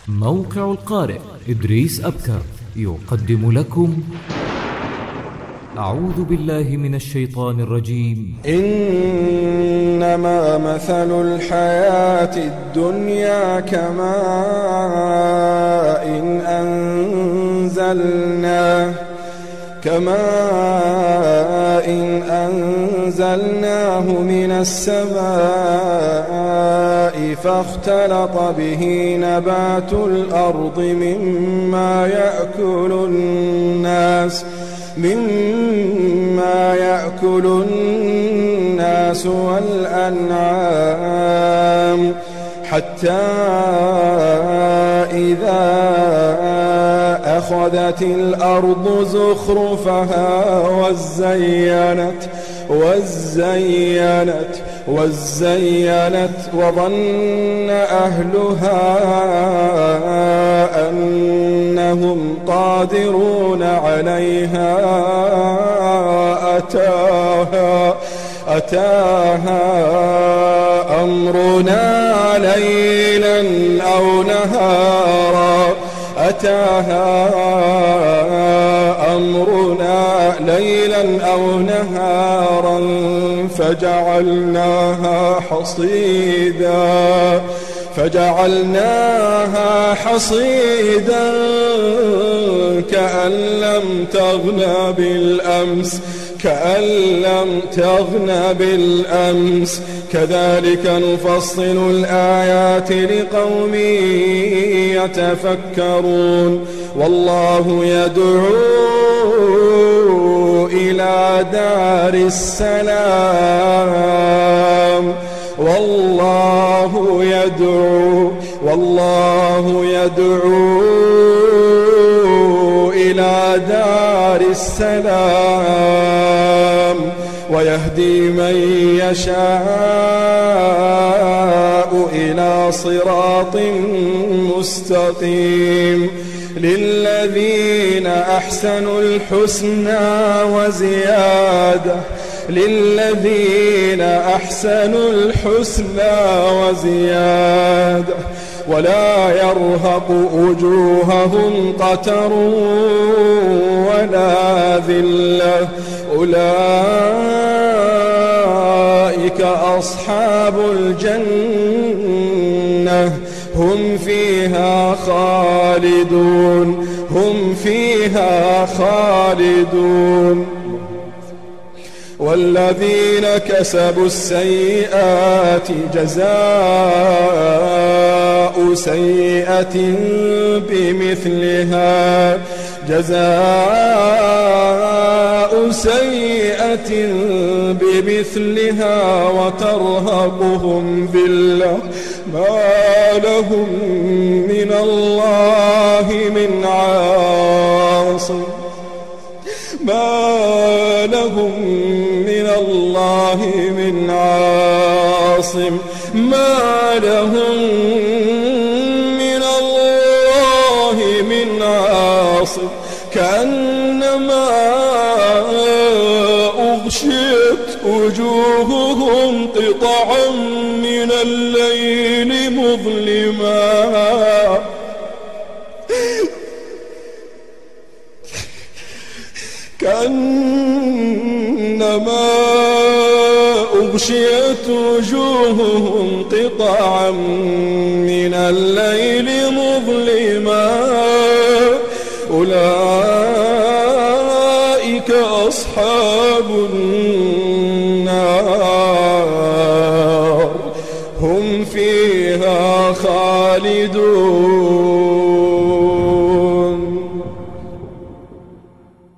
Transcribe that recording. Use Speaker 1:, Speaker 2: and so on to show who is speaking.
Speaker 1: موقع القارئ إدريس أبكر يقدم لكم أعوذ بالله من الشيطان الرجيم.
Speaker 2: إنما مثل الحياة الدنيا كماء إن أنزلناه من السماء فاختلط به نبات الأرض مما يأكل الناس والأنعام حتى إذا أخذت الأرض زخرفها وزينت وظن أهلها أنهم قادرون عليها أتاها أمرنا ليلا أو نهارا فجعلناها حصيدا كأن لم تغن بالأمس كذلك نفصل الآيات لقوم يتفكرون. والله يدعو إلى دار السلام والله يدعو إلى دار السلام ويهدي من يشاء إلى صراط مستقيم. للذين أحسنوا الحسنى وزيادة ولا يرهق وجوههم قتر ولا ذلة أولئك أصحاب الجنة هم فيها خالدون. والذين كسبوا السيئات جزاء سيئة بمثلها وترهقهم ذلة ما لهم من الله من عاصم كأنما أغشيت وجوههم قطعا من الليل مظلما أولئك أصحاب النار هم فيها خالدون.